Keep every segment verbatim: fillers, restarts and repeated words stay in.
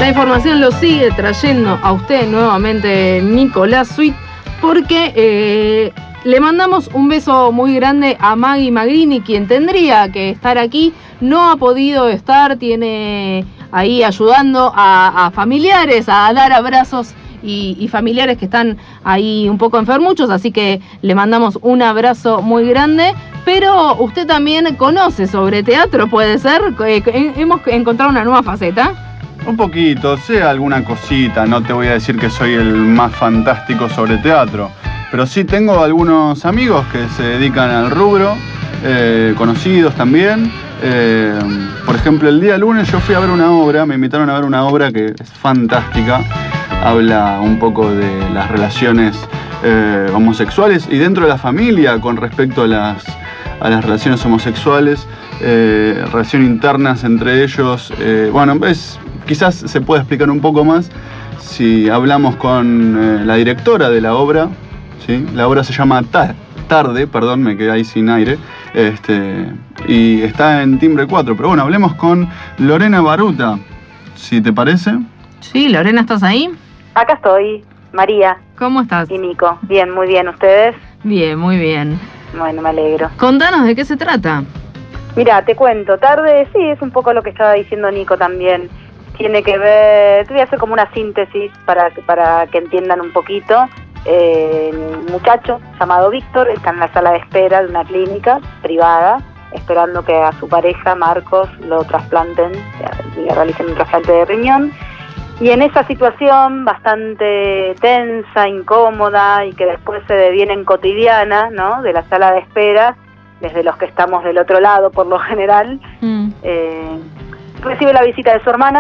La información lo sigue trayendo a usted nuevamente Nicolás Sweet, porque eh, le mandamos un beso muy grande a Maggie Magrini, quien tendría que estar aquí, no ha podido estar, tiene ahí ayudando a, a familiares, a dar abrazos y, y familiares que están ahí un poco enfermuchos, así que le mandamos un abrazo muy grande. Pero usted también conoce sobre teatro, ¿puede ser? Eh, hemos encontrado una nueva faceta. Un poquito, sé alguna cosita, no te voy a decir que soy el más fantástico sobre teatro, pero sí tengo algunos amigos que se dedican al rubro, eh, conocidos también. Eh, por ejemplo, el día lunes yo fui a ver una obra, me invitaron a ver una obra que es fantástica, habla un poco de las relaciones eh, homosexuales y dentro de la familia con respecto a las, a las relaciones homosexuales, eh, relaciones internas entre ellos. Eh, bueno, es... Quizás se puede explicar un poco más si hablamos con eh, la directora de la obra, ¿sí? La obra se llama Ta- Tarde, perdón, me quedé ahí sin aire, este, y está en Timbre cuatro. Pero bueno, hablemos con Lorena Baruta, si te parece. Sí, Lorena, ¿estás ahí? Acá estoy, María. ¿Cómo estás? Y Nico. Bien, muy bien. ¿Ustedes? Bien, muy bien. Bueno, me alegro. Contanos de qué se trata. Mira, te cuento. Tarde, sí, es un poco lo que estaba diciendo Nico también. Tiene que ver, te voy a hacer como una síntesis para, para que entiendan un poquito. Eh, un muchacho llamado Víctor está en la sala de espera de una clínica privada, esperando que a su pareja, Marcos, lo trasplanten, le realicen un trasplante de riñón. Y en esa situación bastante tensa, incómoda y que después se deviene en cotidiana, ¿no?, de la sala de espera, desde los que estamos del otro lado por lo general, mm. eh, recibe la visita de su hermana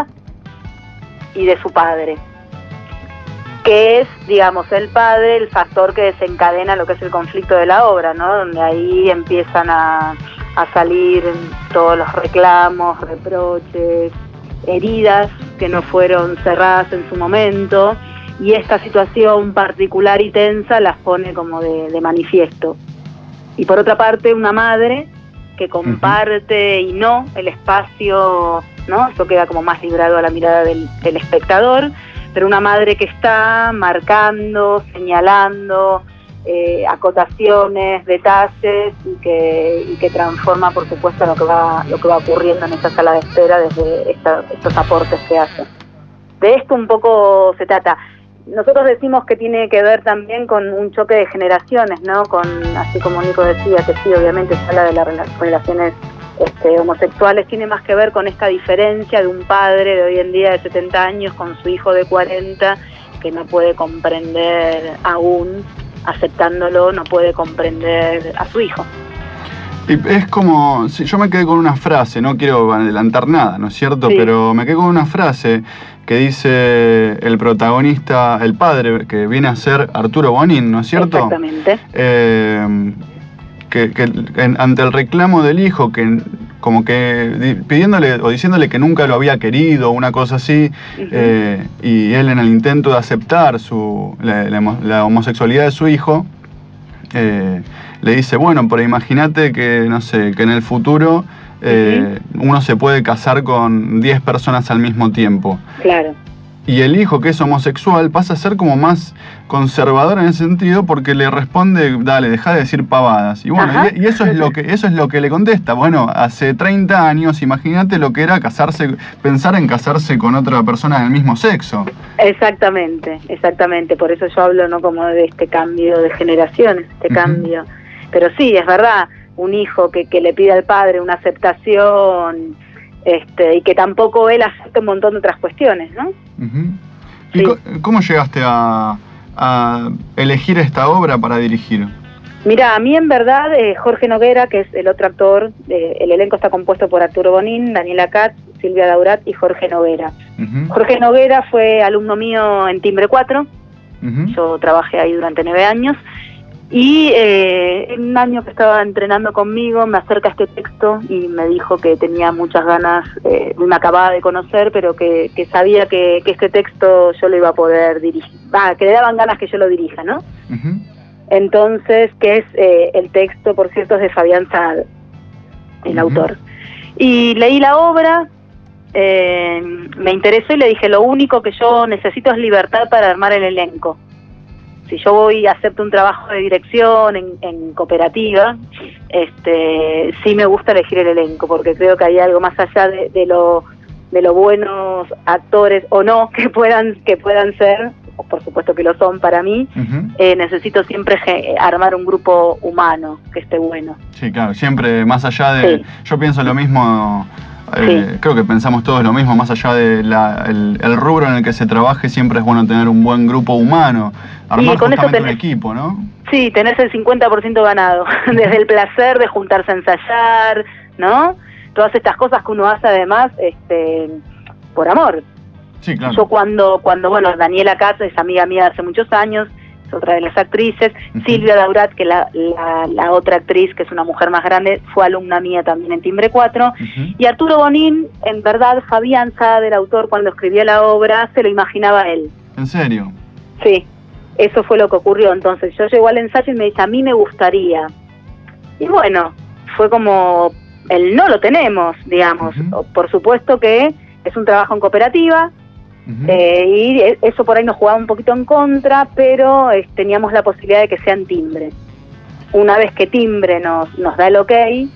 y de su padre, que es, digamos, el padre, el factor que desencadena lo que es el conflicto de la obra, ¿no? Donde ahí empiezan a, a salir todos los reclamos, reproches, heridas que no fueron cerradas en su momento, y esta situación particular y tensa las pone como de, de manifiesto. Y por otra parte, una madre que comparte uh-huh. y no el espacio, ¿no? Eso queda como más librado a la mirada del, del espectador, pero una madre que está marcando, señalando eh, acotaciones, detalles y que, y que transforma, por supuesto, lo que va lo que va ocurriendo en esta sala de espera desde esta, estos aportes que hace. De esto un poco se trata. Nosotros decimos que tiene que ver también con un choque de generaciones, ¿no? Con, así como Nico decía, que sí, obviamente se habla de las relaciones este, homosexuales, tiene más que ver con esta diferencia de un padre de hoy en día de setenta años con su hijo de cuarenta, que no puede comprender aún, aceptándolo, no puede comprender a su hijo. Y es como, si yo me quedé con una frase, no quiero adelantar nada, ¿no es cierto? Sí. Pero me quedé con una frase que dice el protagonista, el padre, que viene a ser Arturo Bonín, ¿no es cierto? Exactamente. Eh, que, que en, ante el reclamo del hijo, que como que pidiéndole o diciéndole que nunca lo había querido, una cosa así, uh-huh. eh, y él en el intento de aceptar su, la, la, la homosexualidad de su hijo, eh, le dice, bueno, pero imagínate que, no sé, que en el futuro eh, uh-huh. uno se puede casar con diez personas al mismo tiempo. Claro. Y el hijo, que es homosexual, pasa a ser como más conservador en ese sentido porque le responde, dale, deja de decir pavadas. Y bueno, y, y eso es lo que eso es lo que le contesta. Bueno, hace treinta años, imagínate lo que era casarse, pensar en casarse con otra persona del mismo sexo. Exactamente, exactamente. Por eso yo hablo, ¿no?, como de este cambio de generaciones, este uh-huh. cambio. Pero sí, es verdad, un hijo que, que le pide al padre una aceptación, este, y que tampoco él acepta un montón de otras cuestiones, ¿no? Uh-huh. ¿Y sí. cómo llegaste a, a elegir esta obra para dirigir? Mira, a mí en verdad eh, Jorge Noguera, que es el otro actor, eh, el elenco está compuesto por Arturo Bonín, Daniela Katz, Silvia Daurat y Jorge Noguera. Uh-huh. Jorge Noguera fue alumno mío en Timbre cuatro, uh-huh. yo trabajé ahí durante nueve años, y eh, en un año que estaba entrenando conmigo me acerca este texto y me dijo que tenía muchas ganas, eh, me acababa de conocer, pero que, que sabía que, que este texto yo lo iba a poder dirigir, ah, que le daban ganas que yo lo dirija, ¿no? Uh-huh. Entonces, que es eh, el texto, por cierto, es de Fabián Saad, el uh-huh. autor. Y leí la obra, eh, me interesó y le dije, lo único que yo necesito es libertad para armar el elenco. Si yo voy y acepto un trabajo de dirección en, en cooperativa, este, sí me gusta elegir el elenco, porque creo que hay algo más allá de, de lo de los buenos actores o no que puedan que puedan ser, por supuesto que lo son para mí. Uh-huh. eh, necesito siempre armar un grupo humano que esté bueno. Sí, claro, siempre más allá de... Sí. Yo pienso lo mismo... Eh, sí. Creo que pensamos todos lo mismo, más allá del de el rubro en el que se trabaje, siempre es bueno tener un buen grupo humano, armar y con justamente tenés, un equipo, ¿no? Sí, tenés el cincuenta por ciento ganado, desde el placer de juntarse a ensayar, ¿no? Todas estas cosas que uno hace además este, por amor. Sí, claro. Yo cuando, cuando, bueno, Daniela Katz es amiga mía de hace muchos años, es otra de las actrices, uh-huh. Silvia Daurat, que la, la, la otra actriz, que es una mujer más grande, fue alumna mía también en Timbre cuatro, uh-huh. y Arturo Bonín, en verdad, Fabián Saad, el autor, cuando escribía la obra, se lo imaginaba él. ¿En serio? Sí, eso fue lo que ocurrió. Entonces yo llego al ensayo y me dice, a mí me gustaría. Y bueno, fue como, el no lo tenemos, digamos. Uh-huh. Por supuesto que es un trabajo en cooperativa, Uh-huh. Eh, y eso por ahí nos jugaba un poquito en contra, pero eh, teníamos la posibilidad de que sean Timbre. Una vez que Timbre nos, nos da el ok,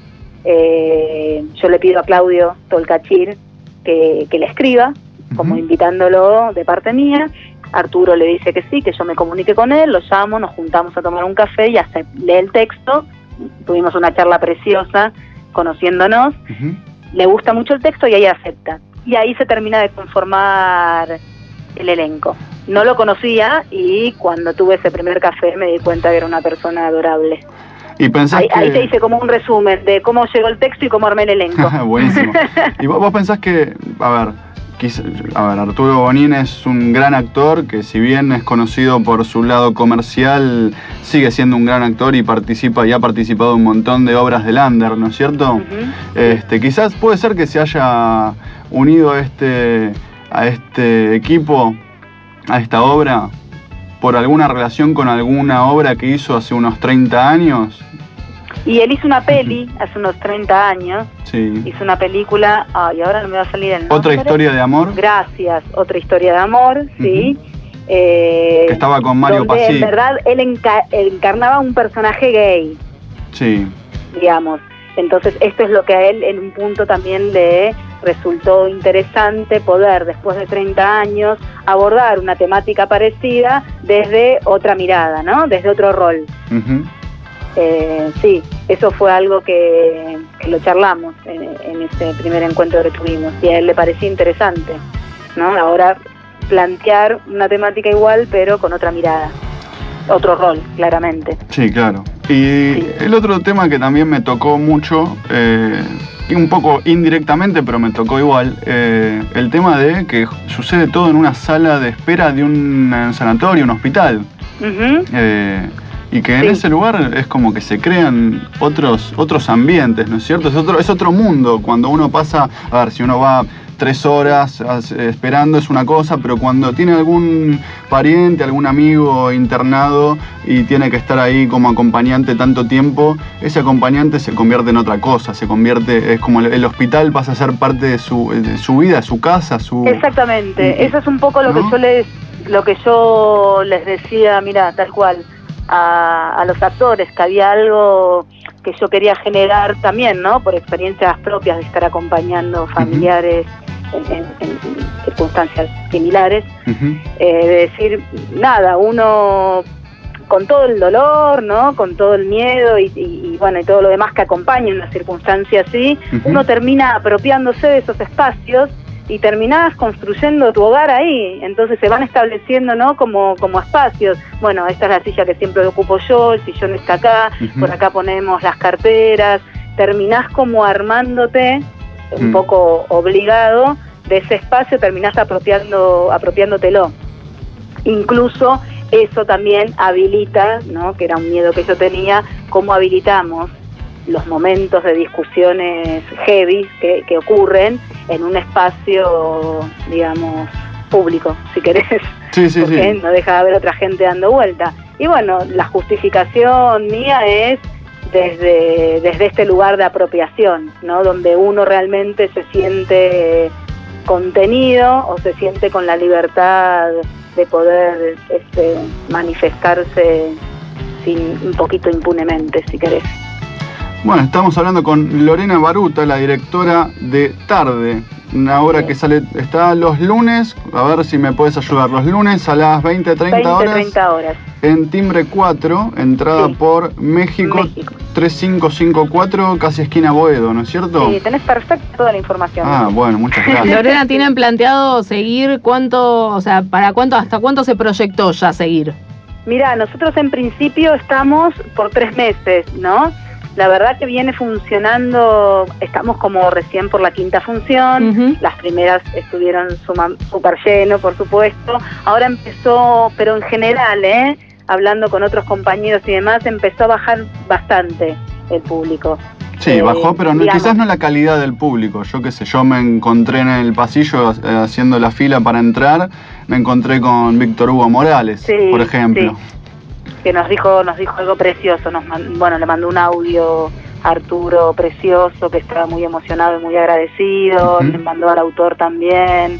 eh, yo le pido a Claudio Tolcachir que, que le escriba, uh-huh. como invitándolo de parte mía. Arturo le dice que sí, que yo me comunique con él, lo llamo, nos juntamos a tomar un café y hasta lee el texto. Tuvimos una charla preciosa, conociéndonos. Uh-huh. Le gusta mucho el texto y ahí acepta. Y ahí se termina de conformar el elenco. No lo conocía y cuando tuve ese primer café me di cuenta que era una persona adorable. ¿Y pensás ahí, que... ahí te hice como un resumen de cómo llegó el texto y cómo armé el elenco. Buenísimo. ¿Y vos, vos pensás que, a ver, quizá, a ver, Arturo Bonín es un gran actor que si bien es conocido por su lado comercial, sigue siendo un gran actor y participa y ha participado en un montón de obras de Lander, ¿no es cierto? Uh-huh. Este, quizás puede ser que se haya unido a este, a este equipo, a esta obra, por alguna relación con alguna obra que hizo hace unos treinta años. Y él hizo una peli hace unos treinta años. Sí. Hizo una película, ay, ahora no me va a salir el nombre. ¿Otra historia de amor? Gracias, Otra historia de amor, sí. Uh-huh. eh, que estaba con Mario Pasí. En verdad, él enca- encarnaba un personaje gay. Sí. Digamos. Entonces, esto es lo que a él en un punto también le resultó interesante, poder, después de treinta años, abordar una temática parecida desde otra mirada, ¿no? Desde otro rol. Uh-huh. Eh, sí, eso fue algo que, que lo charlamos en, en ese primer encuentro que tuvimos y a él le parecía interesante, ¿no? Ahora plantear una temática igual pero con otra mirada, otro rol, claramente. Sí, claro. Y sí. El otro tema que también me tocó mucho, eh, y un poco indirectamente, pero me tocó igual, eh, el tema de que sucede todo en una sala de espera de un sanatorio, un hospital. Uh-huh. Eh, y que en sí. ese lugar es como que se crean otros otros ambientes, ¿no es cierto? Es otro, es otro mundo. Cuando uno pasa, a ver, si uno va tres horas esperando es una cosa, pero cuando tiene algún pariente, algún amigo internado y tiene que estar ahí como acompañante tanto tiempo, ese acompañante se convierte en otra cosa, se convierte, es como el, el hospital pasa a ser parte de su, de su vida, su casa, su... Exactamente, y, eso es un poco lo, ¿no? que yo les, lo que yo les decía, mira, tal cual, a, a los actores, que había algo que yo quería generar también, ¿no? Por experiencias propias de estar acompañando familiares uh-huh. en, en, en circunstancias similares, uh-huh. eh, de decir, nada, uno con todo el dolor, ¿no? Con todo el miedo y, y, y bueno, y todo lo demás que acompaña en una circunstancia así, uh-huh. uno termina apropiándose de esos espacios y terminás construyendo tu hogar ahí. Entonces se van estableciendo, ¿no? Como, como espacios. Bueno, esta es la silla que siempre ocupo yo, el sillón está acá, uh-huh. por acá ponemos las carteras. Terminás como armándote, un uh-huh. poco obligado, de ese espacio, terminás apropiando, apropiándotelo. Incluso eso también habilita, ¿no? Que era un miedo que yo tenía, cómo habilitamos los momentos de discusiones heavy que, que ocurren en un espacio, digamos, público, si querés, sí, sí, porque sí. no deja de haber otra gente dando vuelta. Y bueno, la justificación mía es desde, desde este lugar de apropiación, ¿no? Donde uno realmente se siente contenido o se siente con la libertad de poder este, manifestarse sin, un poquito impunemente, si querés. Bueno, estamos hablando con Lorena Baruta, la directora de Tarde, una obra Bien. que sale, está los lunes, a ver si me puedes ayudar, los lunes a las veinte, treinta horas, veinte, treinta horas. En Timbre cuatro, entrada Sí. por México, México. tres cinco cinco cuatro, casi esquina Boedo, ¿no es cierto? Sí, tenés perfecta toda la información. Ah, bueno, muchas gracias. Lorena, ¿tienen planteado seguir cuánto, o sea, para cuánto, hasta cuánto se proyectó ya seguir? Mira, nosotros en principio estamos por tres meses, ¿no? La verdad que viene funcionando, estamos como recién por la quinta función, Uh-huh. las primeras estuvieron súper lleno, por supuesto, ahora empezó, pero en general, ¿eh? Hablando con otros compañeros y demás, empezó a bajar bastante el público. Sí, Eh, bajó, pero no, digamos, quizás no la calidad del público. Yo qué sé, yo me encontré en el pasillo eh, haciendo la fila para entrar, me encontré con Víctor Hugo Morales, Sí, por ejemplo. sí. Que nos dijo, nos dijo algo precioso, nos man- bueno, le mandó un audio a Arturo precioso, que estaba muy emocionado y muy agradecido, Ujú. le mandó al autor también,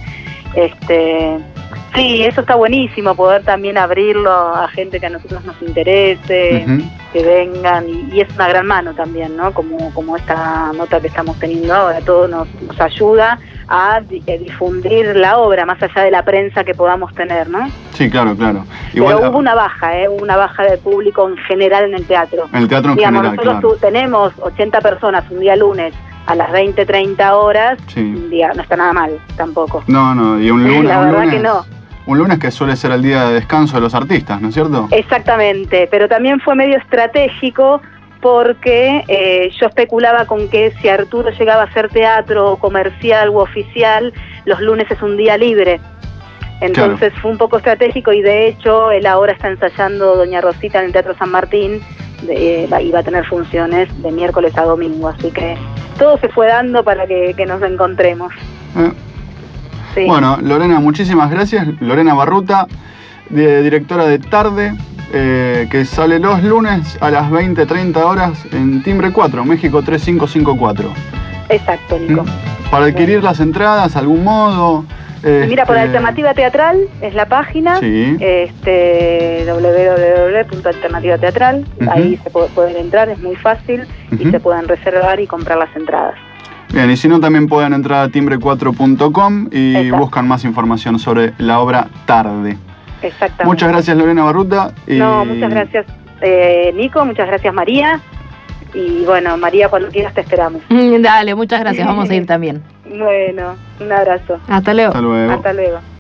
este, sí, eso está buenísimo, poder también abrirlo a gente que a nosotros nos interese, Ujú. que vengan, y, y es una gran mano también, ¿no? Como, como esta nota que estamos teniendo ahora, todo nos, nos ayuda a di- eh, difundir la obra, más allá de la prensa que podamos tener, ¿no? Sí, claro, claro. Pero hubo una baja, ¿eh? Hubo una baja de público en general en el teatro. En el teatro en Digamos, general, nosotros claro. tu- tenemos ochenta personas un día lunes a las veinte, treinta horas, Sí. un día, no está nada mal tampoco. No, no, y un lunes, La un verdad lunes, que no. un lunes que suele ser el día de descanso de los artistas, ¿no es cierto? Exactamente, pero también fue medio estratégico porque eh, yo especulaba con que si Arturo llegaba a hacer teatro comercial u oficial, los lunes es un día libre. Entonces Claro. fue un poco estratégico y de hecho él ahora está ensayando Doña Rosita en el Teatro San Martín de, va, y va a tener funciones de miércoles a domingo, así que todo se fue dando para que, que nos encontremos. Eh, Sí. Bueno, Lorena, muchísimas gracias. Lorena Baruta, de- directora de Tarde, eh, que sale los lunes a las veinte, treinta horas en Timbre cuatro, México tres cinco cinco cuatro. Exacto, Nico. Para adquirir las entradas, algún modo. Y Mira, por este, Alternativa Teatral es la página, Sí. este, doble u doble u doble u punto alternativa teatral, Ujú. ahí se puede, pueden entrar, es muy fácil y Ujú. se pueden reservar y comprar las entradas. Bien, y si no, también pueden entrar a timbre cuatro punto com y Exacto. buscan más información sobre la obra Tarde. Exactamente. Muchas gracias, Lorena Baruta. Y... No, muchas gracias, eh, Nico, muchas gracias, María. Y bueno, María, cuando quieras te esperamos. Mm, Dale, muchas gracias, vamos a ir también. Bueno, un abrazo. Hasta luego. Hasta luego. Hasta luego.